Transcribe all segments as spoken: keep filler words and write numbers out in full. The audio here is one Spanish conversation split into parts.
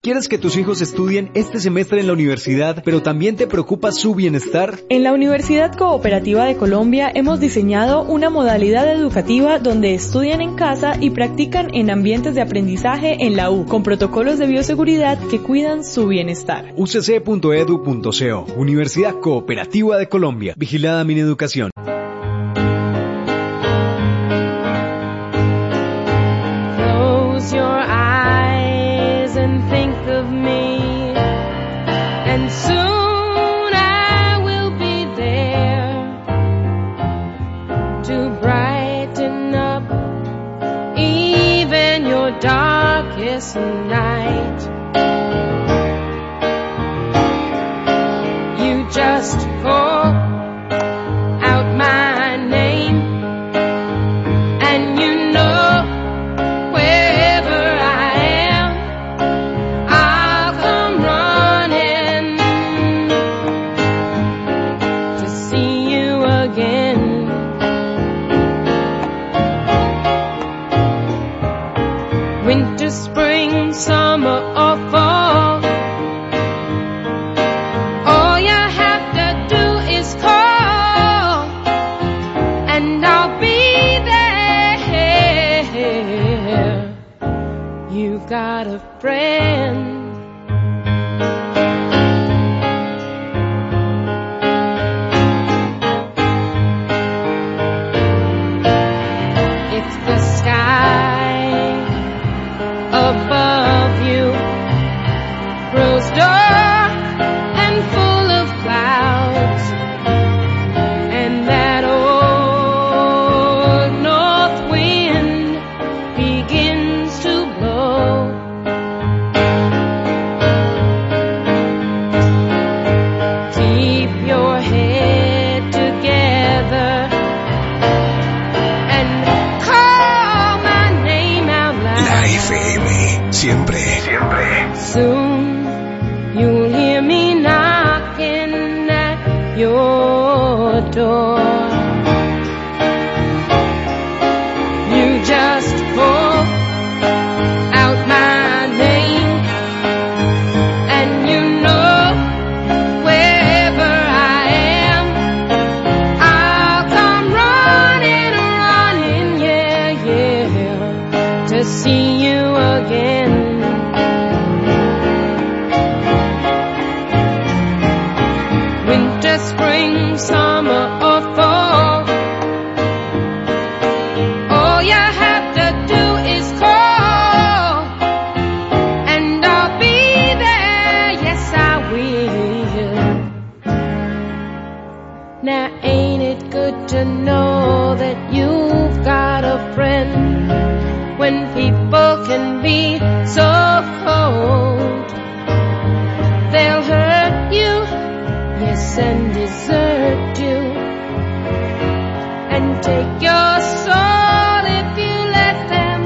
¿Quieres que tus hijos estudien este semestre en la universidad, pero también te preocupa su bienestar? En la Universidad Cooperativa de Colombia hemos diseñado una modalidad educativa donde estudian en casa y practican en ambientes de aprendizaje en la U, con protocolos de bioseguridad que cuidan su bienestar. u c c punto e d u punto co, Universidad Cooperativa de Colombia. Vigilada Mineducación. Close your eyes and think of me, and soon I will be there to brighten up even your darkest night. You just call out my name, and you know wherever I am, I'll come running to see you again. Winter, spring, summer, or fall, all you have to do is call, and I'll be there. You've got a friend. If the sky above you grows dark and full of clouds, and that old north wind begins to blow, keep your head together and call my name out loud. La F M, siempre, siempre. Soon you'll hear me knocking at your door. You just call out my name, and you know wherever I am, I'll come running, running, yeah, yeah, to see you again. Winter, spring, summer, or fall, all you have to do is call, and I'll be there, yes I will. Now ain't it good to know that you've got a friend when people can be so cold? They'll hurt you, yes, and desert you, and take your soul if you let them.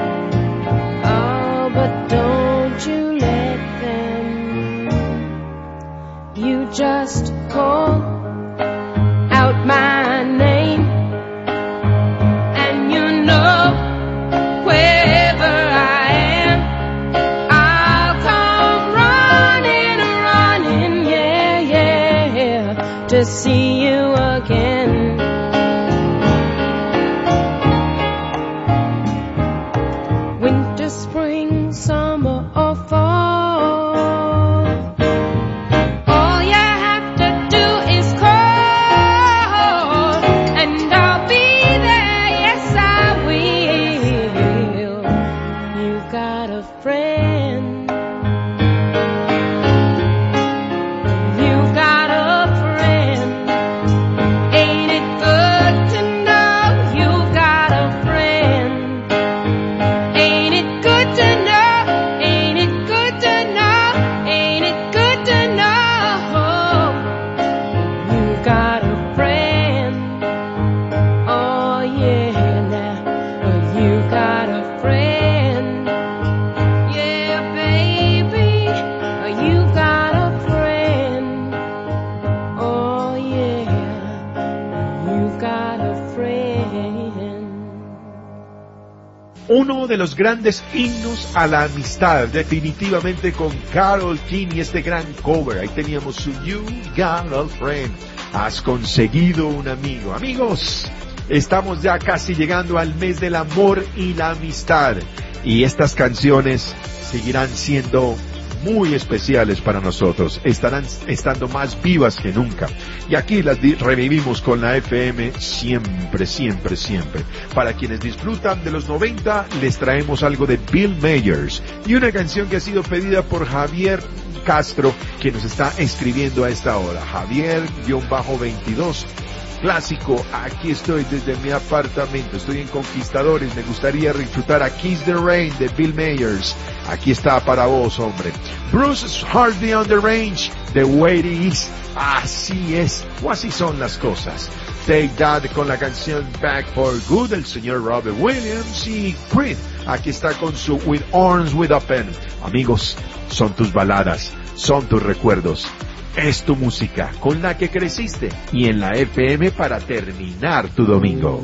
Oh, but don't you let them. You just call out my name, and you know wherever I am, I'll come running, running, yeah, yeah, to see you again. Winter, spring, summer, or fall, all you have to do is call, and I'll be there, yes I will. You've got a friend. You've got a friend. Ain't de los grandes himnos a la amistad, definitivamente con Carole King y este gran cover. Ahí teníamos su You Got a Friend. Has conseguido un amigo. Amigos, estamos ya casi llegando al mes del amor y la amistad. Y estas canciones seguirán siendo muy especiales para nosotros, estarán estando más vivas que nunca. Y aquí las revivimos con la F M siempre, siempre, siempre. Para quienes disfrutan de los noventa, les traemos algo de Bill Myers y una canción que ha sido pedida por Javier Castro, que nos está escribiendo a esta hora. Javier veintidós. Clásico, aquí estoy desde mi apartamento, estoy en Conquistadores, me gustaría disfrutar a Kiss the Rain de Bill Myers. Aquí está para vos, hombre. Bruce Hardy on the Range, The Way It Is. Así es, o así son las cosas. Take That con la canción Back for Good del señor Robert Williams y Creed. Aquí está con su With Arms With Open. Amigos, son tus baladas, son tus recuerdos. Es tu música con la que creciste y en la F M para terminar tu domingo.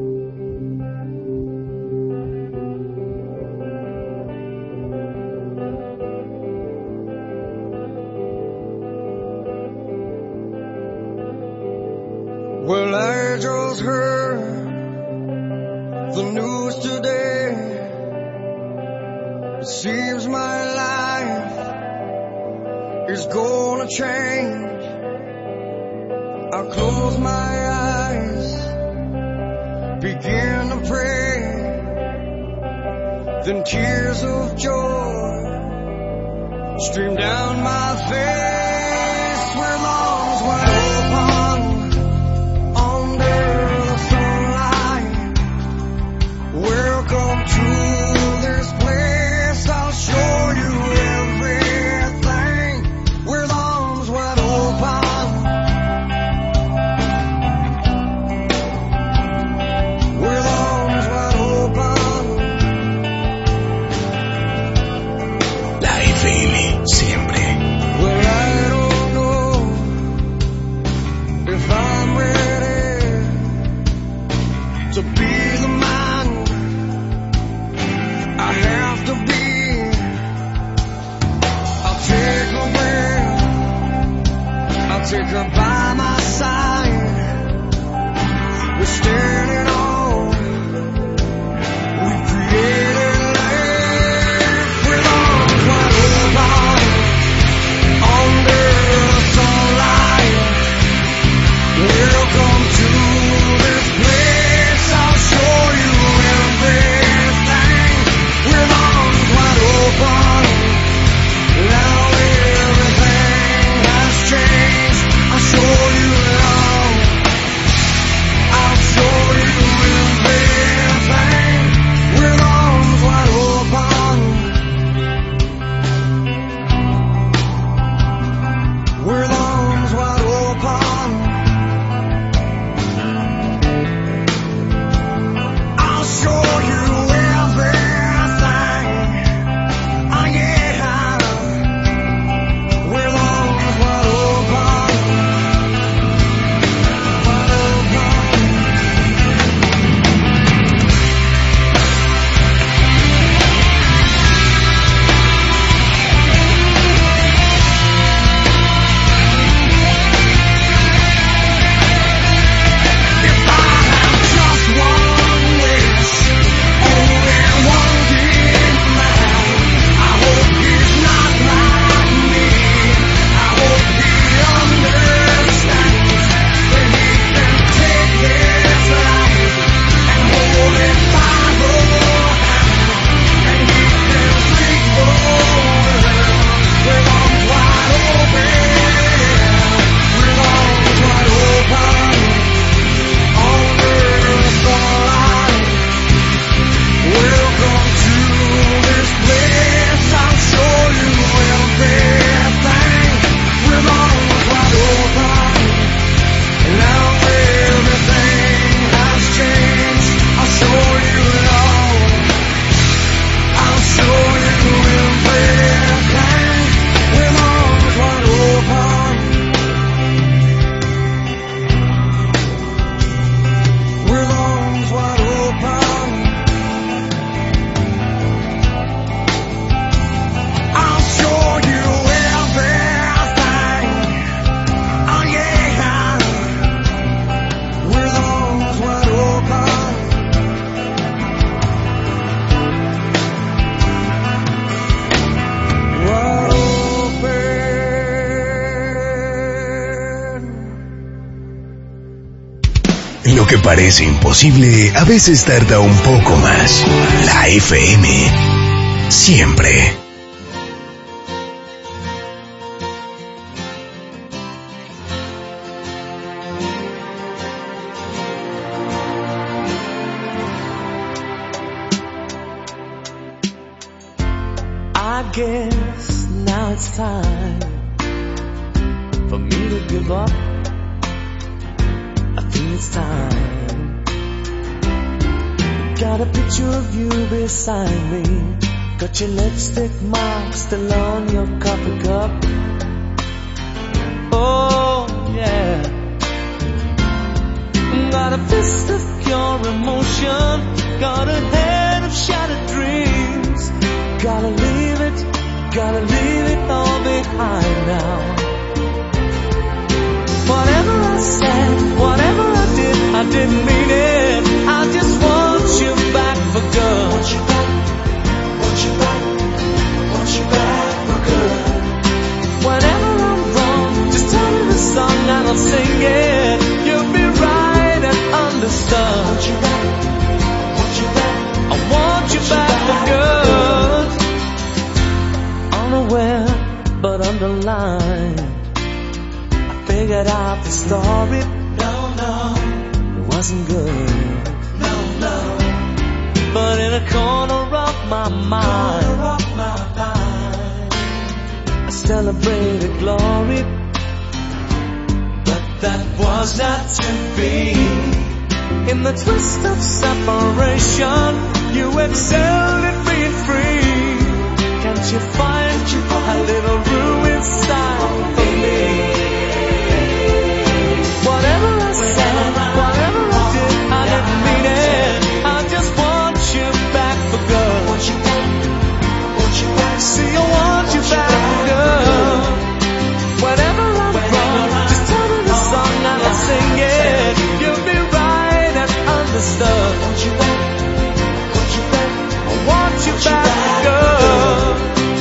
Well, I just heard the news today. It seems my life is gonna change. I'll close my eyes, begin to pray, then tears of joy stream down my face with arms wide open under the sunlight. Welcome to this place, I'll show you everything with arms wide open. With arms wide open. La F M siempre. Well, I don't know if I'm ready to be the man I have to be. I'll take her breath, I'll take her by my side. We're standing on, we created life with arms wide open under the sunlight. Welcome to this place, I'll show you everything with arms wide open. Now everything has changed, I'll show you now, I'll show you que parece imposible, a veces tarda un poco más. La F M. Siempre. I guess now it's time for me to give up. I think it's time. Got a picture of you beside me. Got your lipstick mark still on your coffee cup. Oh yeah. Got a fist of pure emotion. Got a head of shattered dreams. Gotta leave it, gotta leave it all behind now. Whatever I said, whatever I did, I didn't mean it. I just want you back for good. Want you back, want you back, want you back for good. Whenever I'm wrong, just tell me the song and I'll sing it. You'll be right and understood. Want you back, want you back, I want you back for good. Unaware, but underlined, I figured out the story. No, no, it wasn't good. No, no. But in a corner of my mind, corner of my mind, I celebrated glory. But that was not to be. In the twist of separation, you excelled at being free. Can't you find a little room inside for me? Whatever I said, whatever I did, I didn't mean it. I just want you back for good. Want you back, want you back. See, I want you back for good. Whenever I'm wrong, just tell me the song and I'll sing it. You'll be right and understood. Want you back, want you back. I want you back for good.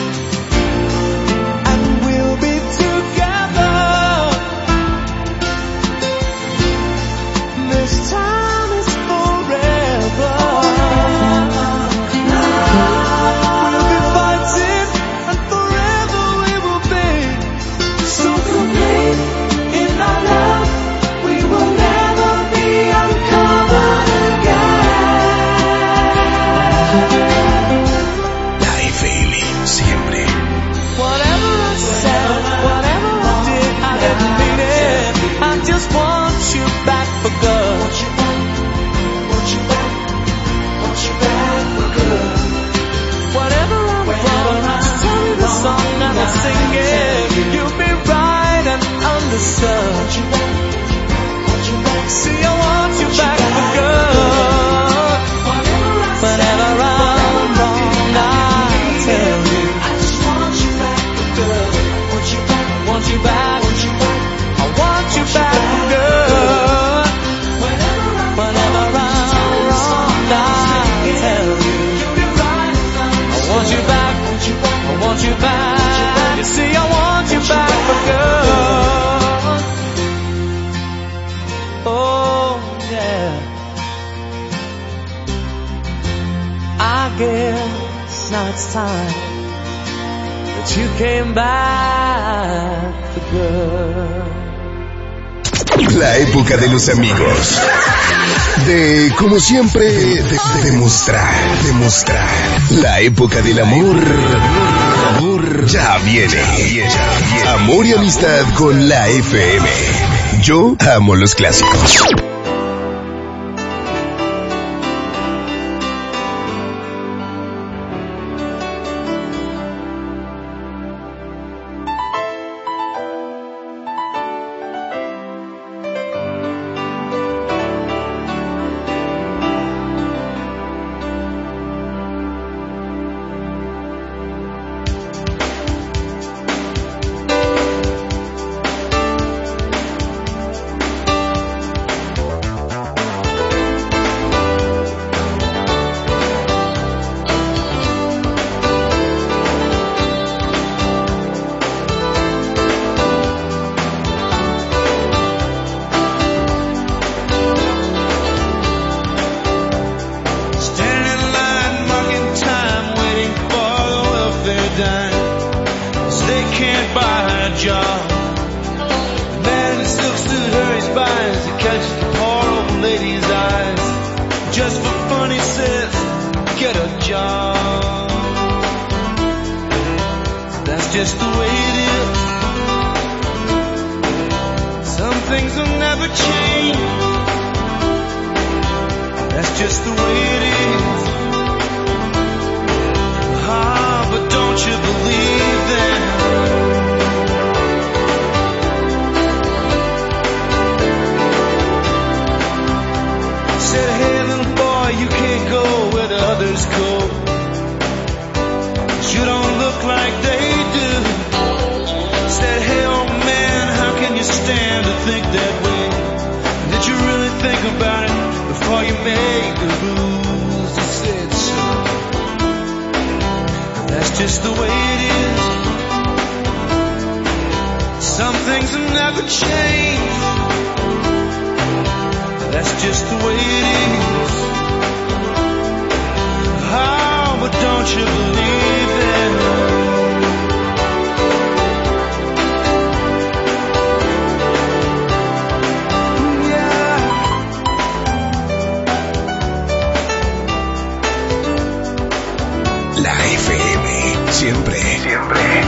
See, I want you back for good. Whenever I'm wrong, I'll tell you. I just want you back for good. Want you back, want you back, want you back. I want you back for good. Whenever I'm wrong, I'll tell you. I want you back, I want you back. You see, I want you back for good. I guess now it's time that you came back for good. La época de los amigos. De, como siempre, de, de, demostrar, demostrar. La época del amor. Amor ya viene. Ya viene, ya viene. Amor y amistad con la F M. Yo amo los clásicos. they can't buy a job. The man in the silk suit hurries by as he catches the poor old lady's eyes. Just for fun, he says, get a job. That's just the way it is. Some things will never change. That's just the way it is. Ah, but don't you believe them? Said, hey little boy, you can't go where the others go. You don't look like they do. Said, hey old man, how can you stand to think that way? Did you really think about it before you make the rules? He said, son, that's just the way it is. Some things will never change. That's just the way it is. Oh, but don't you believe it? La F M, siempre, siempre.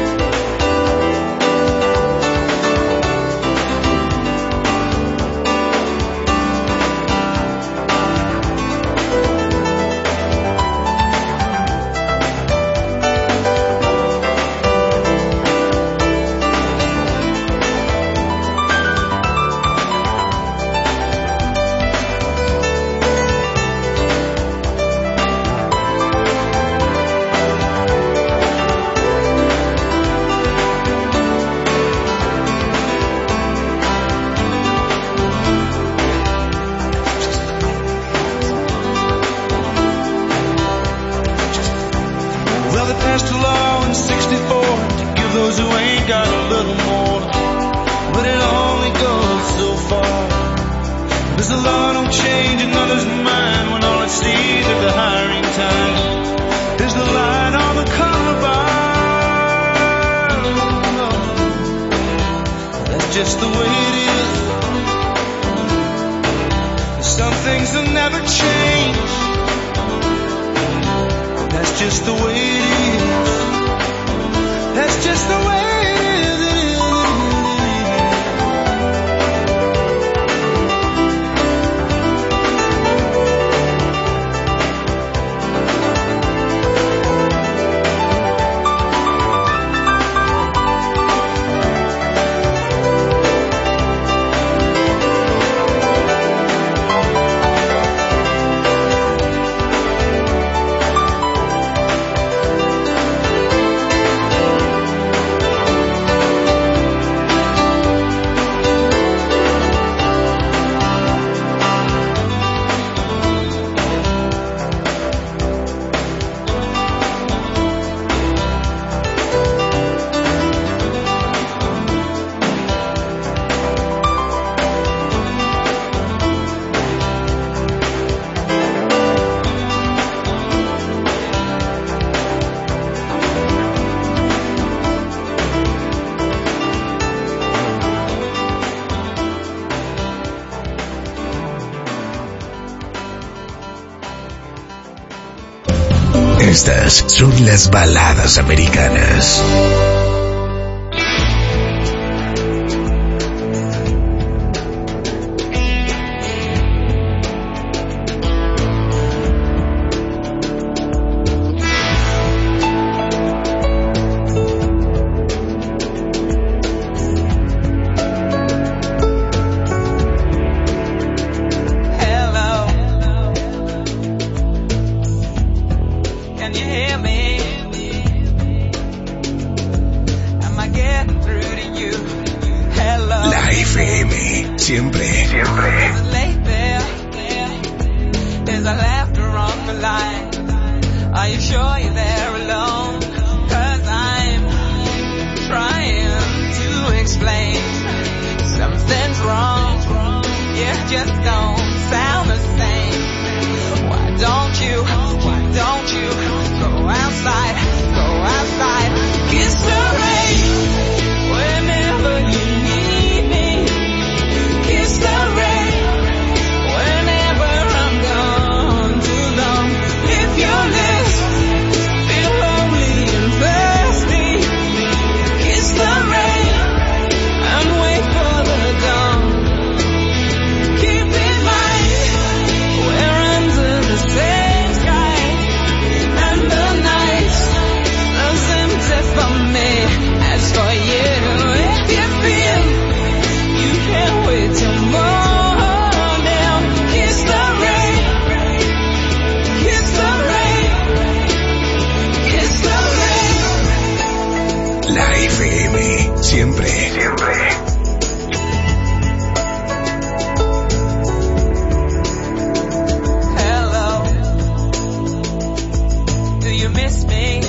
Estas son las baladas americanas. Don't you go outside, go outside, kiss the rain. La F M, siempre, siempre. Hello, do you miss me?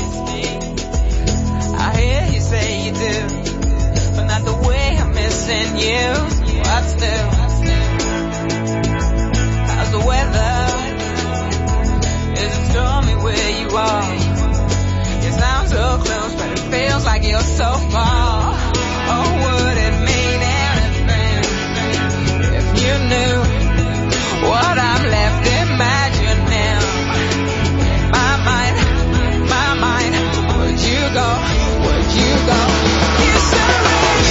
I hear you say you do, but not the way I'm missing you. What's new? How's the weather? Is it stormy where you are? You sound so close, but it feels like you're so far. Oh, would it mean anything if you knew what I'm left imagining? My mind, my mind, would you go, would you go? Kiss the rain.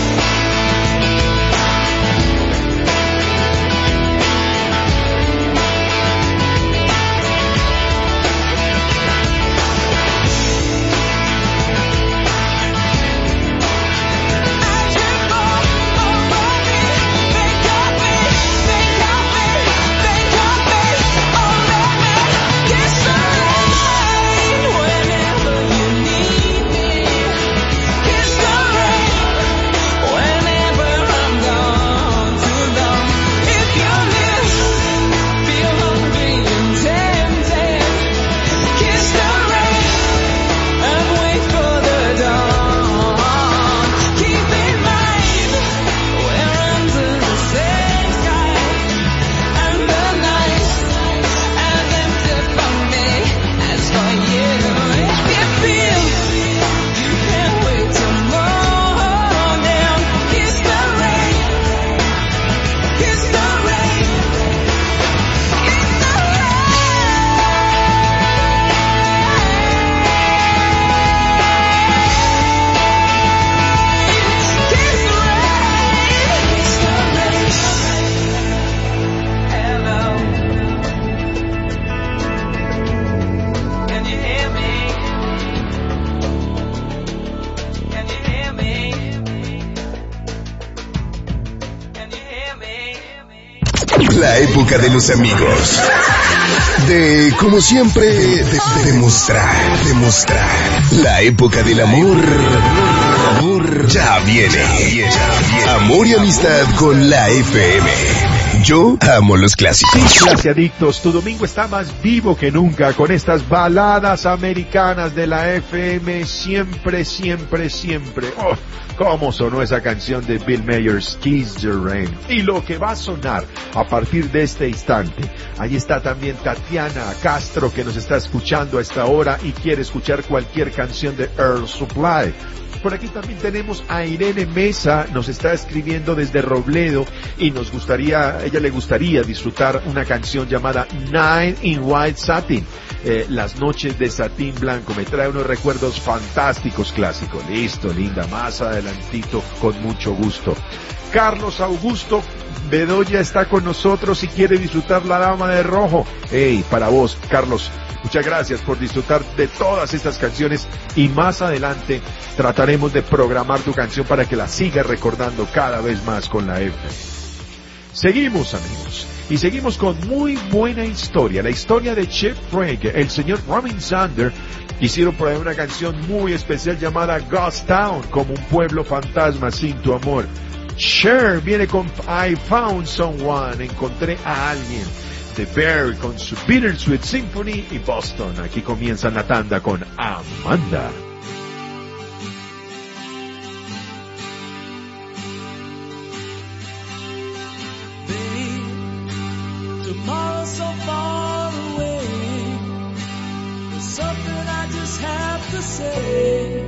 La época de los amigos. De, como siempre, de, de, demostrar, demostrar. La época del amor. Amor ya viene. Amor y amistad con la F M. Yo amo los clásicos. Sí, Clasiadictos, tu domingo está más vivo que nunca con estas baladas americanas de la F M. Siempre, siempre, siempre. Oh, cómo sonó esa canción de Bill Mayers, Kiss the Rain. Y lo que va a sonar a partir de este instante. Ahí está también Tatiana Castro, que nos está escuchando a esta hora y quiere escuchar cualquier canción de Earl Supply. Por aquí también tenemos a Irene Mesa, nos está escribiendo desde Robledo y nos gustaría, a ella le gustaría disfrutar una canción llamada Night in White Satin, eh, las noches de satín blanco. Me trae unos recuerdos fantásticos clásicos. Listo, linda, más adelantito, con mucho gusto. Carlos Augusto Bedoya está con nosotros y quiere disfrutar La Dama de Rojo. Hey, para vos, Carlos. Muchas gracias por disfrutar de todas estas canciones y más adelante trataremos de programar tu canción para que la sigas recordando cada vez más con la F. Seguimos, amigos, y seguimos con muy buena historia, la historia de Chip Craig, el señor Robin Zander. Hicieron por ahí una canción muy especial llamada Ghost Town, como un pueblo fantasma sin tu amor. Cher viene con I Found Someone, encontré a alguien. The Bear con su Bittersweet Symphony y Boston. Aquí comienza la tanda con Amanda. Babe, tomorrow's so far away. There's something I just have to say.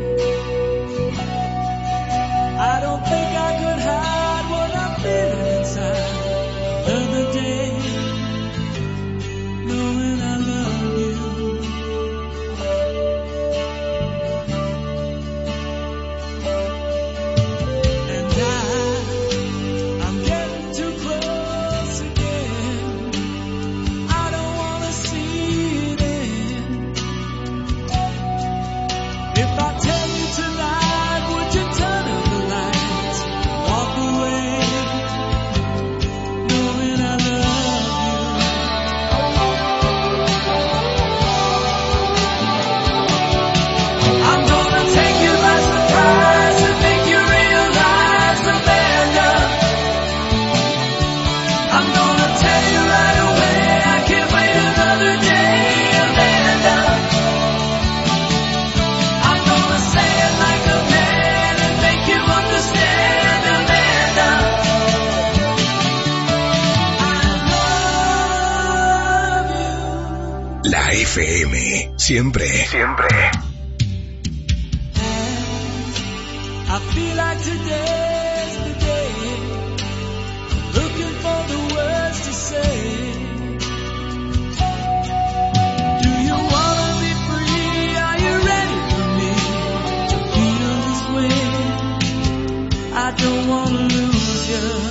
I don't think I could hide what I'm feeling inside. Another day, knowing I love you. F M. Siempre. Siempre. I feel like today's the day. Looking for the words to say. Do you wanna be free? Are you ready for me to feel this way? I don't wanna lose you.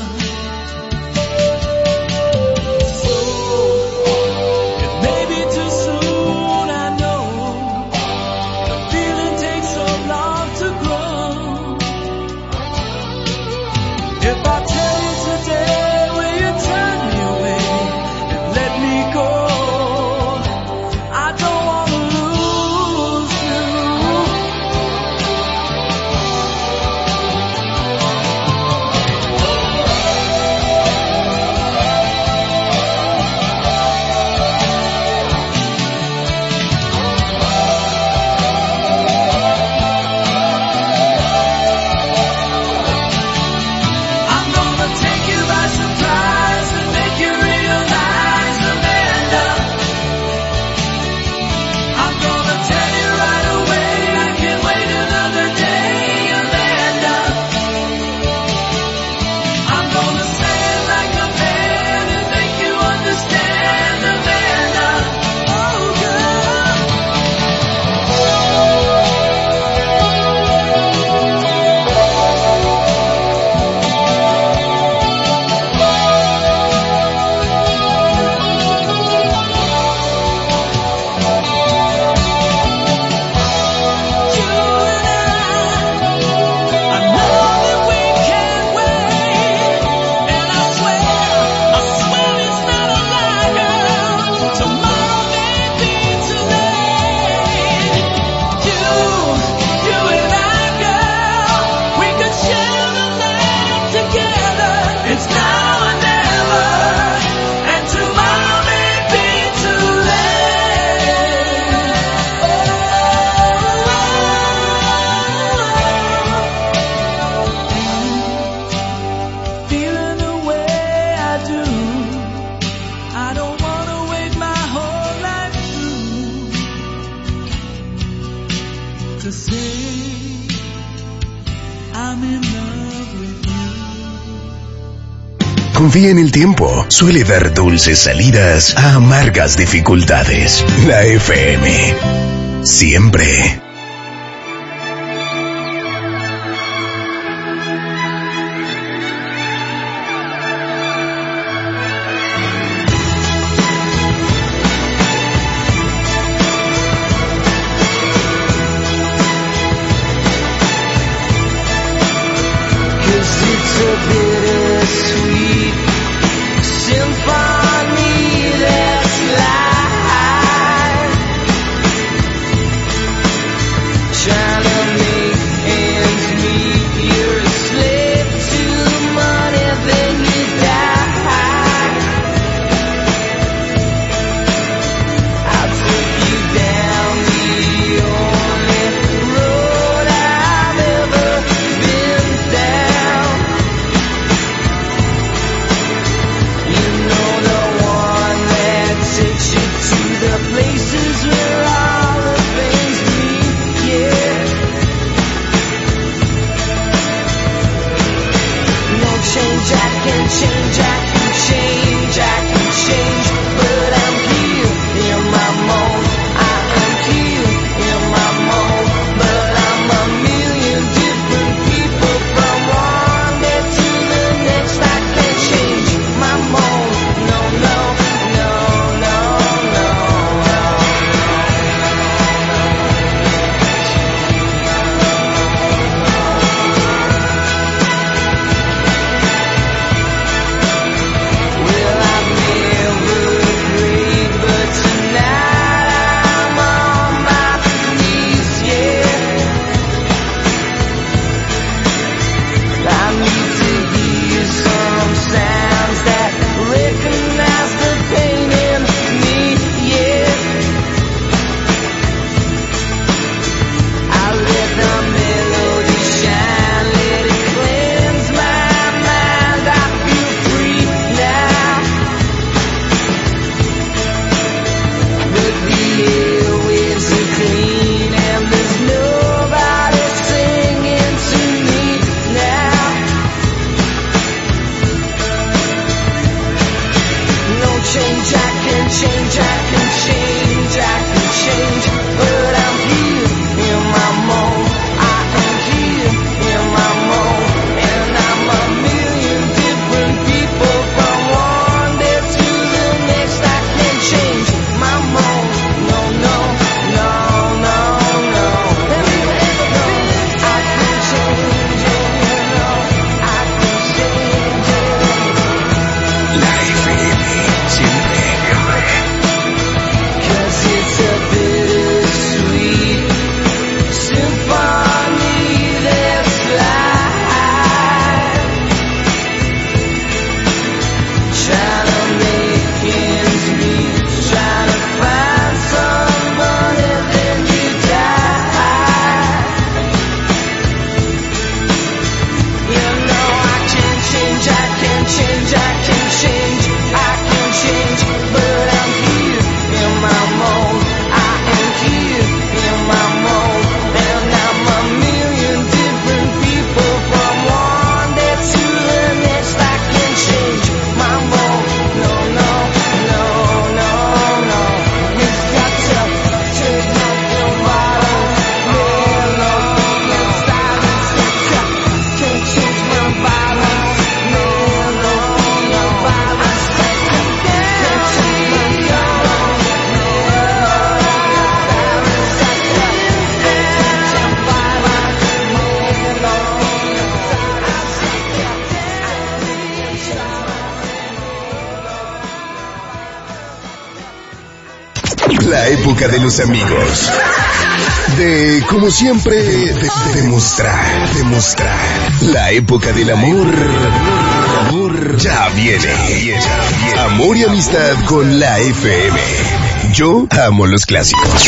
Confía en el tiempo. Suele dar dulces salidas a amargas dificultades. La F M. Siempre. La época de los amigos. De, como siempre, de, de, demostrar, demostrar. La época del amor. Amor ya viene. Amor y amistad con la F M. Yo amo los clásicos.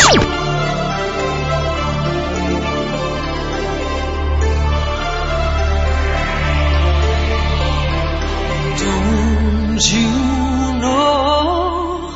Don't you know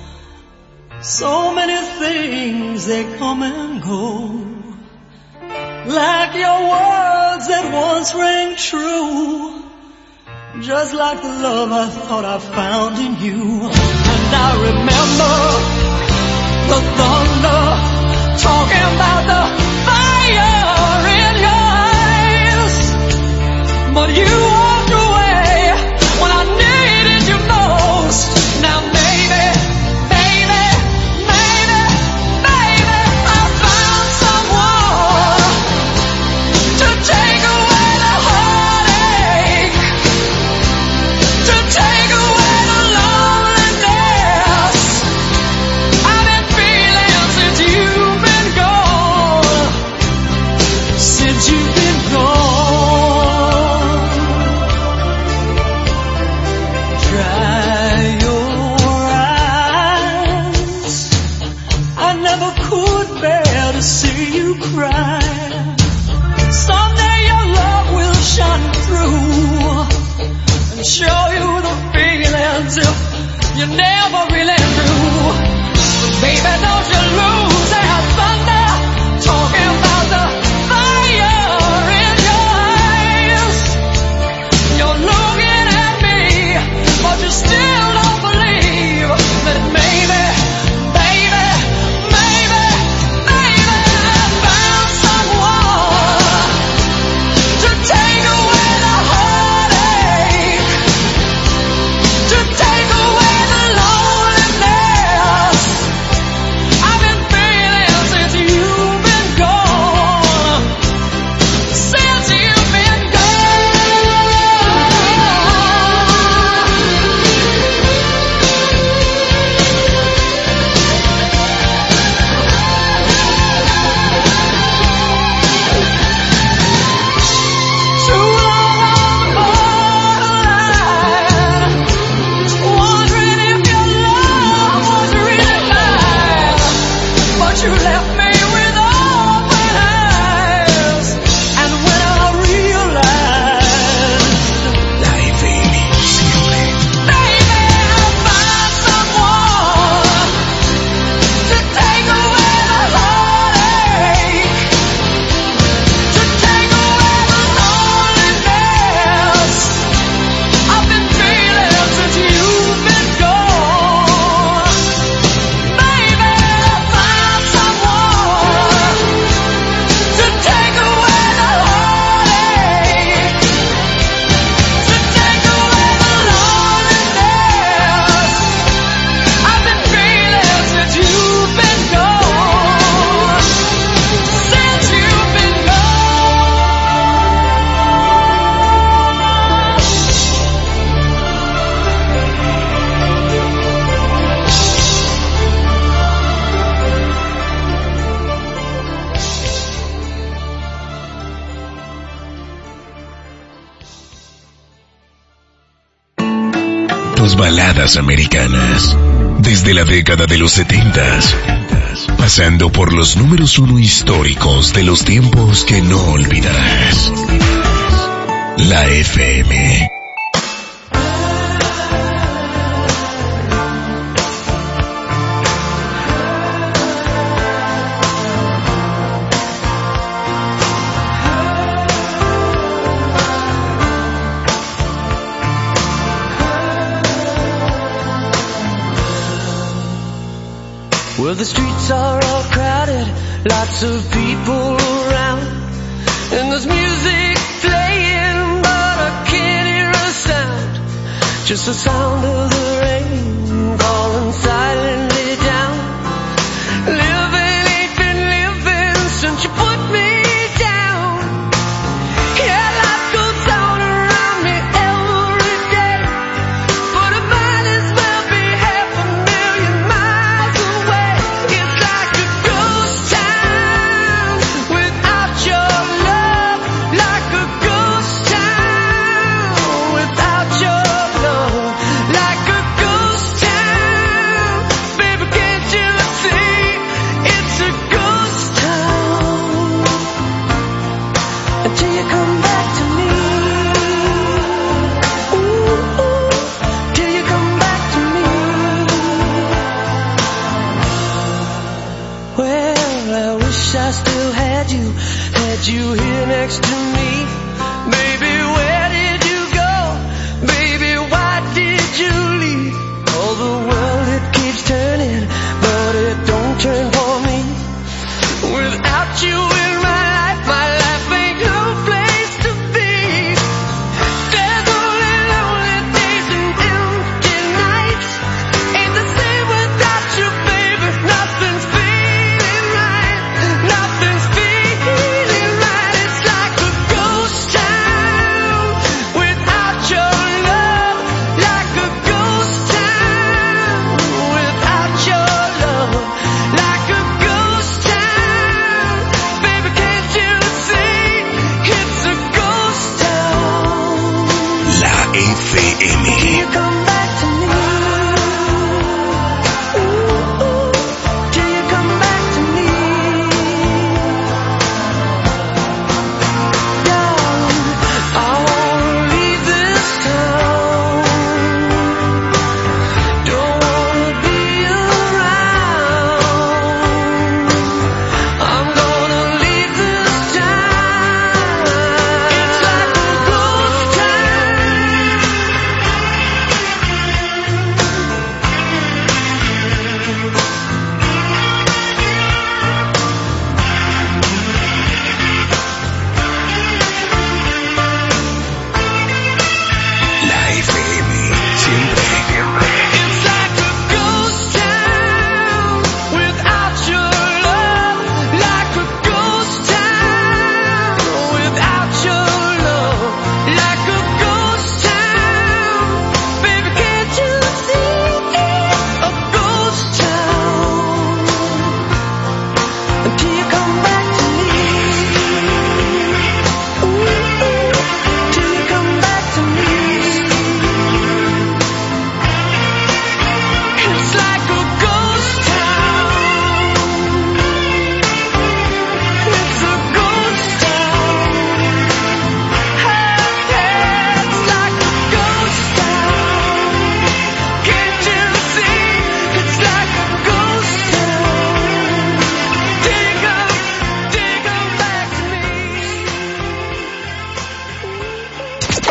so many things they come and go, like your words that once rang true, just like the love I thought I found in you. And I remember the thunder talking about the fire in your eyes, but you walked away when I needed you most. Now maybe, baby, maybe, baby, I found someone to take away the heartache, to take away the loneliness I've been feeling since you've been gone, since you've been gone. Dry your eyes, I never could bear to see you cry. Someday your love will shine through and show you the feelings if you never really knew. But baby, don't you lose that thunder talking about the fire in your eyes. You're looking at me, but you still don't believe that maybe, baby, maybe, maybe I found someone to take away the heartache, to take away the loneliness I've been feeling since you've been gone, since you've been gone. Too long on the borderline, wondering if your love was really mine, but you left me with open eyes. And when I realized, La F M siempre. baby, I found someone to take away the heartache, to take away the loneliness I've been feeling since you've been gone. Baby, I found someone to take away the heartache, to take away the loneliness I've been feeling since you've been gone, since you've been gone. Tus baladas americanas. Desde la década de los setentas, pasando por los números uno históricos de los tiempos que no olvidarás. La F M. Well, the streets are all crowded, lots of people around, and there's music playing, but I can't hear a sound. Just the sound of the rain falling silently down. Living ain't been living since you put me down. Yeah, life goes on around me every day, but it might as well be half a million miles away.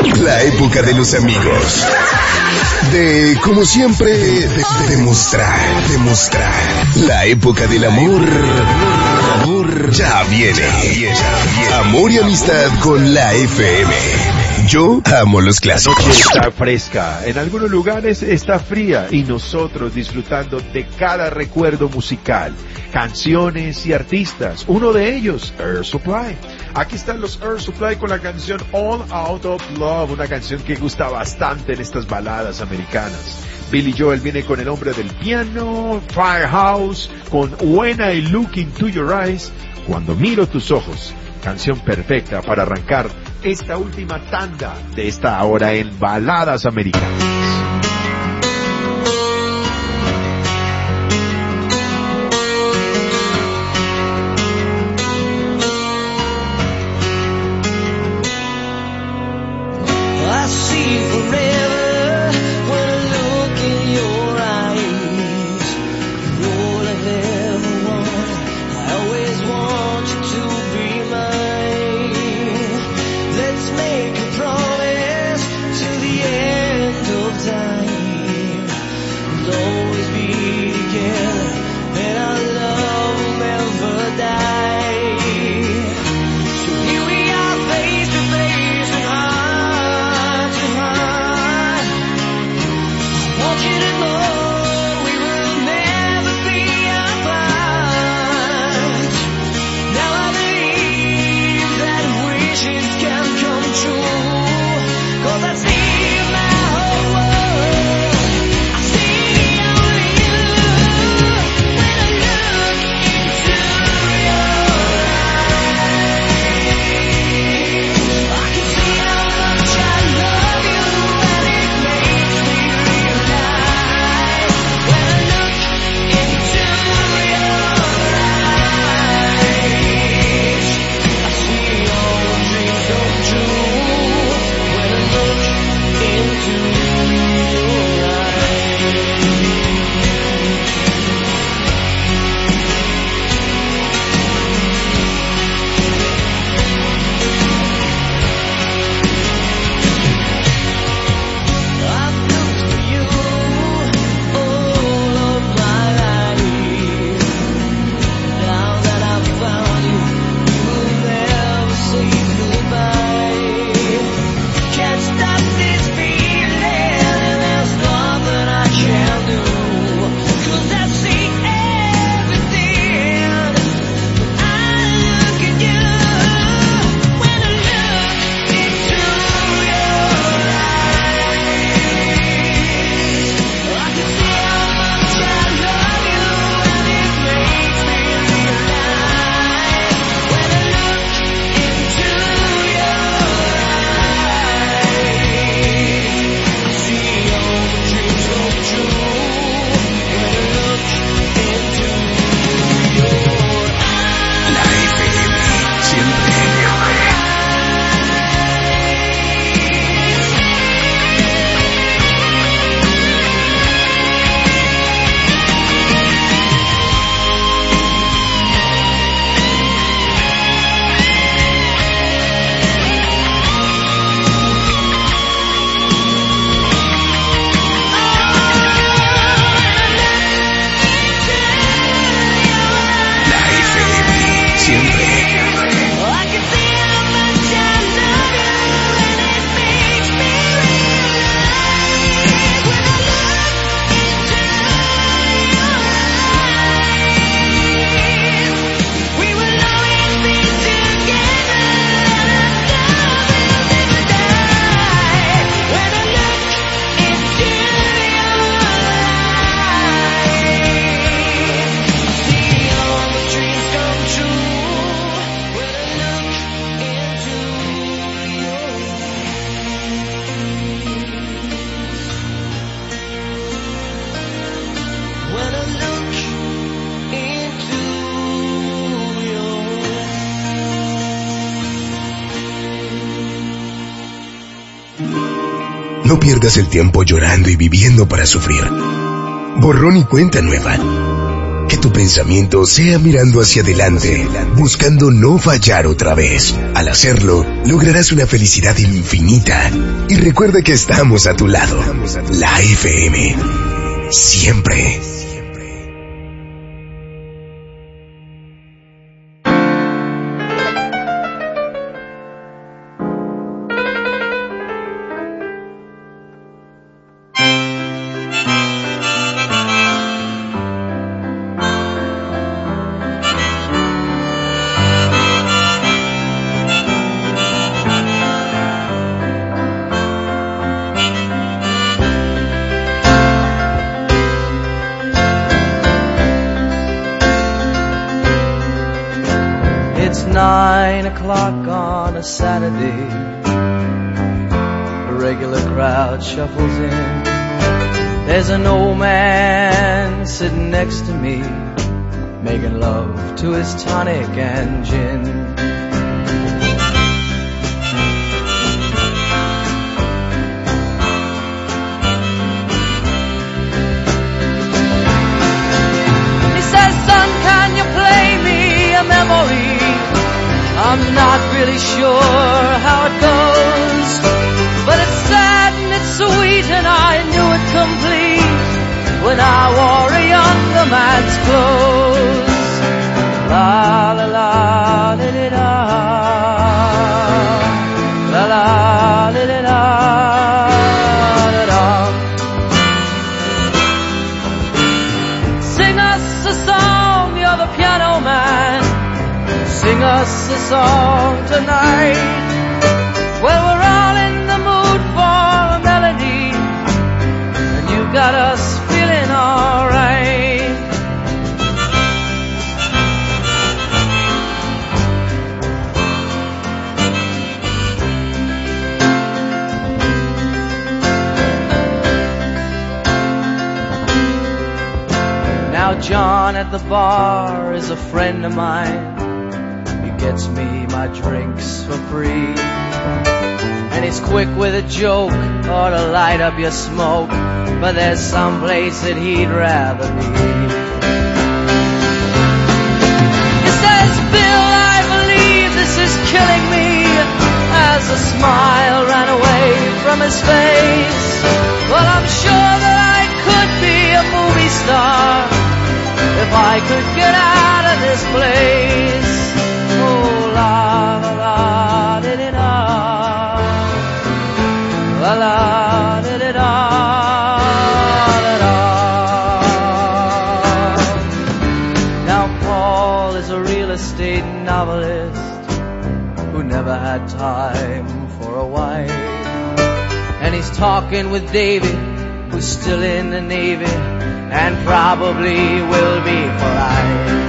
La época de los amigos. De, como siempre, de, de, demostrar, demostrar. La época del amor. Amor ya viene. Amor y amistad con la F M. Yo amo los clásicos. La noche está fresca, en algunos lugares está fría y nosotros disfrutando de cada recuerdo musical, canciones y artistas. Uno de ellos, Air Supply. Aquí están los Air Supply con la canción All Out of Love, una canción que gusta bastante en estas baladas americanas. Billy Joel viene con El hombre del piano, Firehouse, con When I Look Into Your Eyes, Cuando miro tus ojos. Canción perfecta para arrancar esta última tanda de esta hora en baladas americanas. No pierdas el tiempo llorando y viviendo para sufrir. Borrón y cuenta nueva. Que tu pensamiento sea mirando hacia adelante, buscando no fallar otra vez. Al hacerlo, lograrás una felicidad infinita. Y recuerda que estamos a tu lado. La F M. Siempre. Nine o'clock on a Saturday, a regular crowd shuffles in. There's an old man sitting next to me, making love to his tonic and gin. He says, son, can you play me a memory? I'm not really sure how it goes, but it's sad and it's sweet and I knew it complete when I wore a younger man's clothes. La la la la la la la la la la la la. Sing us a song, you're the piano man. Sing us a song tonight. Well, we're all in the mood for a melody, and you got us feeling alright. Now John at the bar is a friend of mine. Gets me my drinks for free, and he's quick with a joke or to light up your smoke, but there's some place that he'd rather be. He says, Bill, I believe this is killing me, as a smile ran away from his face. Well, I'm sure that I could be a movie star if I could get out of this place. Oh, la la la da da da, la la da da da da. Now Paul is a real estate novelist who never had time for a wife, and he's talking with David, who's still in the Navy and probably will be for life.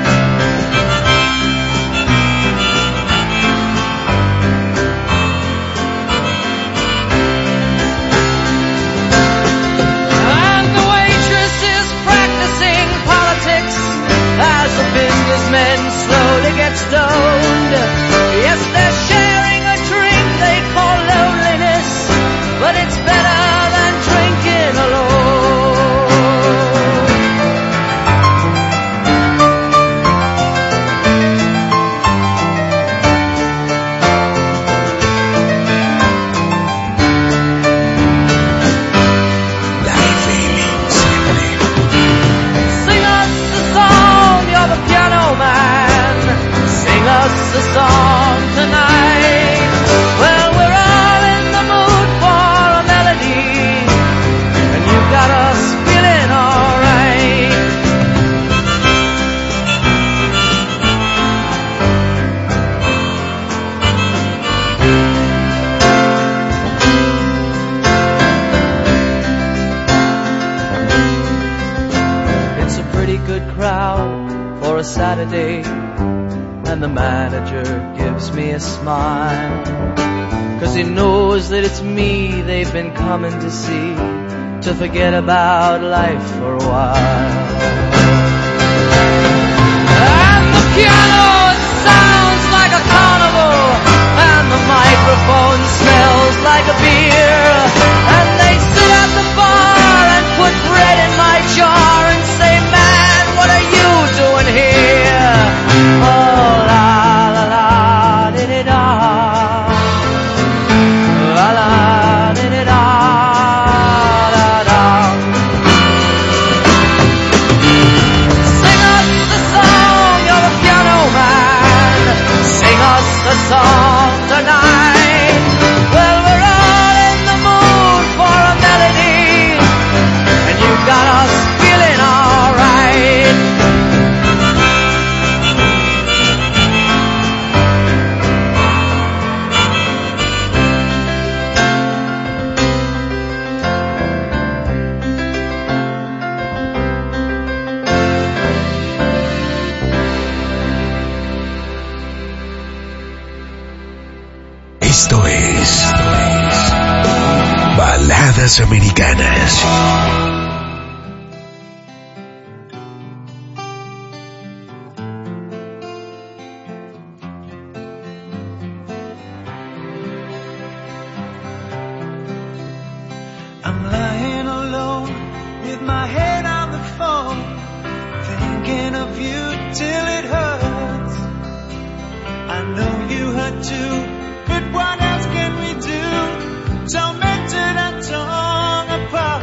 Businessmen slowly get stoned. Yes, they're sharing a drink they call loneliness, but it's better than drinking alone. Sing us a song, you're the piano man. Sing us a song tonight. Well, we're all in the mood for a melody, and you got us feeling alright. It's a pretty good crowd for a Saturday, and the manager gives me a smile, 'cause he knows that it's me they've been coming to see, to forget about life for a while. And the piano, it sounds like a carnival, and the microphone smells like a beer, and they sit at the bar and put bread in my jar and say, man, what are you Esto es Baladas Americanas. I'm lying alone with my head on the phone, thinking of you till it hurts. I know you hurt too, but what else can we do? Tormented and torn apart.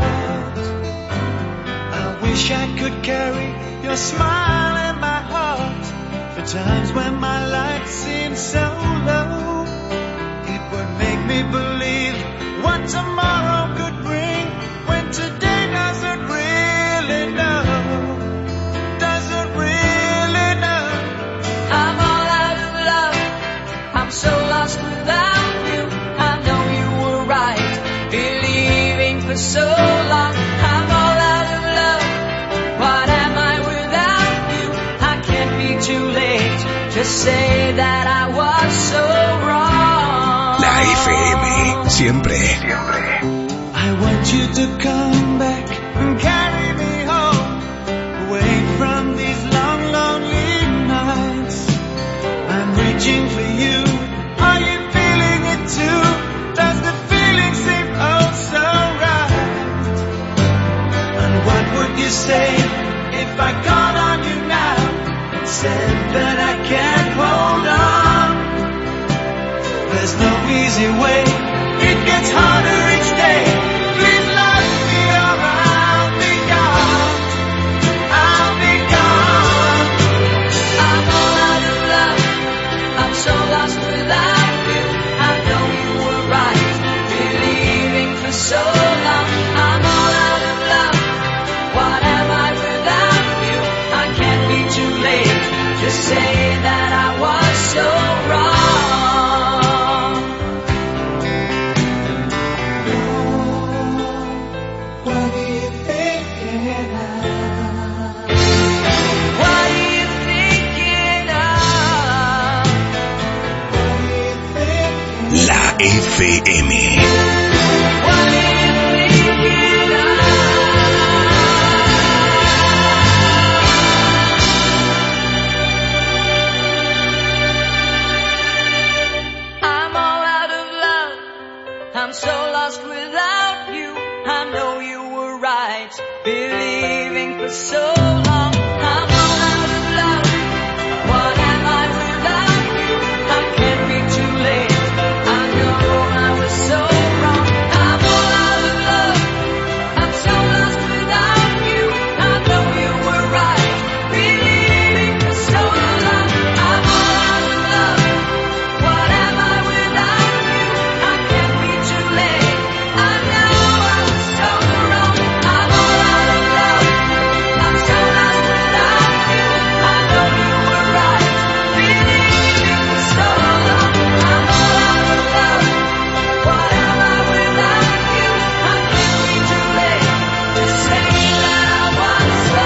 I wish I could carry your smile in my heart for times when my life seems so low. It would make me believe what tomorrow could bring when today doesn't really know, doesn't really know. I'm all out of love, I'm so lost without you. I know you were right, believing for so long. I'm all out of love, what am I without you? I can't be too late to say that I was so wrong. La F M, siempre, siempre. I want you to come back and carry me home, away from these long, lonely nights. I'm reaching for you. Are you feeling it too? Does the feeling seem oh so right? And what would you say if I got on you now and said that I can't hold on? There's no easy way, it gets harder each day. Please let me or I'll be gone, I'll be gone. I'm all out of love, I'm so lost without you. I know you were right, believing for so long. I'm all out of love, what am I without you? I can't be too late to say that I was so wrong. What are you thinking of? What are you thinking of? What are you thinking? La F M. What are you thinking of? I'm all out of love, I'm so lost without you. I know you were right, believing for so long. I'm all out of love, what am I without you? I can't be too late, I know I was so wrong. I'm all out of love, I'm so lost without you. I know you were right, believing for so long. I'm all out of love, what am I without you? I can't be too late, I know I was so wrong. I'm all out of love, I'm so lost without you. I know you were right, believing for so long. I'm all out of love, what am I without you? I can't be too late to say that I was so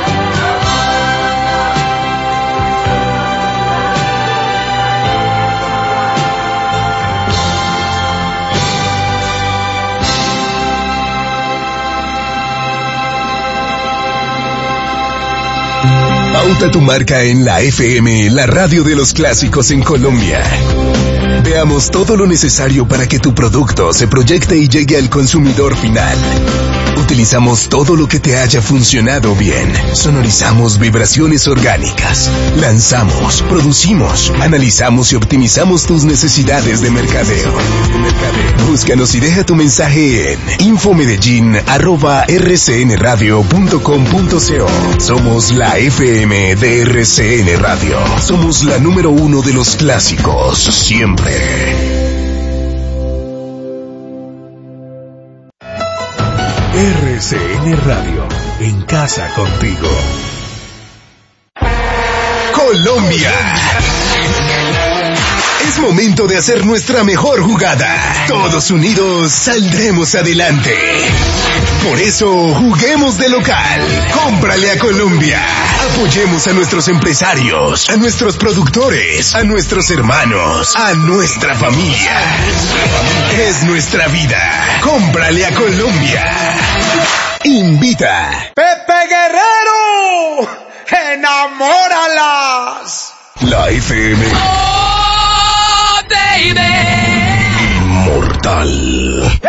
Pauta tu marca en la F M, la radio de los clásicos en Colombia. Veamos todo lo necesario para que tu producto se proyecte y llegue al consumidor final. Utilizamos todo lo que te haya funcionado bien. Sonorizamos vibraciones orgánicas. Lanzamos, producimos, analizamos y optimizamos tus necesidades de mercadeo. Búscanos y deja tu mensaje en infomedellin arroba r c n radio punto com punto co. Somos la F M de R C N Radio. Somos la número uno de los clásicos, siempre. R C N Radio, en casa contigo. Colombia. Es momento de hacer nuestra mejor jugada. Todos unidos saldremos adelante. Por eso, juguemos de local. Cómprale a Colombia. Apoyemos a nuestros empresarios, a nuestros productores, a nuestros hermanos, a nuestra familia. Es nuestra vida. Cómprale a Colombia. Invita. Pepe Guerrero, enamóralas. La F M. Oh, baby. Inmortal.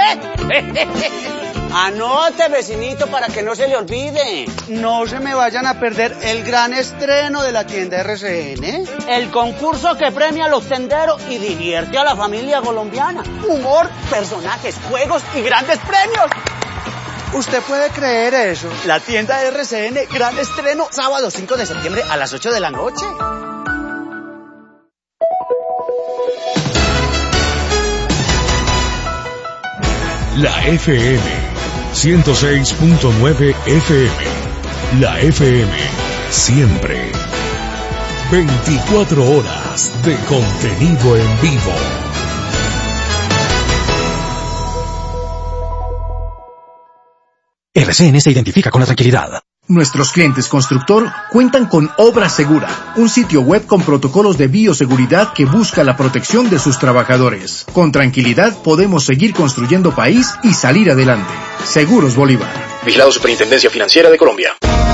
Anote, vecinito, para que no se le olvide. No se me vayan a perder el gran estreno de la tienda R C N. El concurso que premia a los tenderos y divierte a la familia colombiana. Humor, personajes, juegos y grandes premios. ¿Usted puede creer eso? La tienda R C N, gran estreno, sábado cinco de septiembre a las ocho de la noche. La F M ciento seis punto nueve F M. La F M siempre. veinticuatro horas de contenido en vivo. R C N se identifica con la tranquilidad. Nuestros clientes constructor cuentan con Obra Segura, un sitio web con protocolos de bioseguridad que busca la protección de sus trabajadores. Con tranquilidad podemos seguir construyendo país y salir adelante. Seguros Bolívar. Vigilado Superintendencia Financiera de Colombia.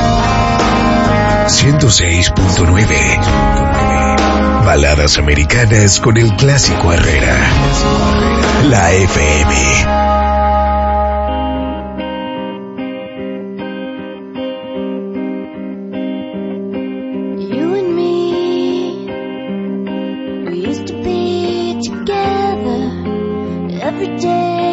ciento seis punto nueve. Baladas americanas con el clásico Herrera. La F M. Every day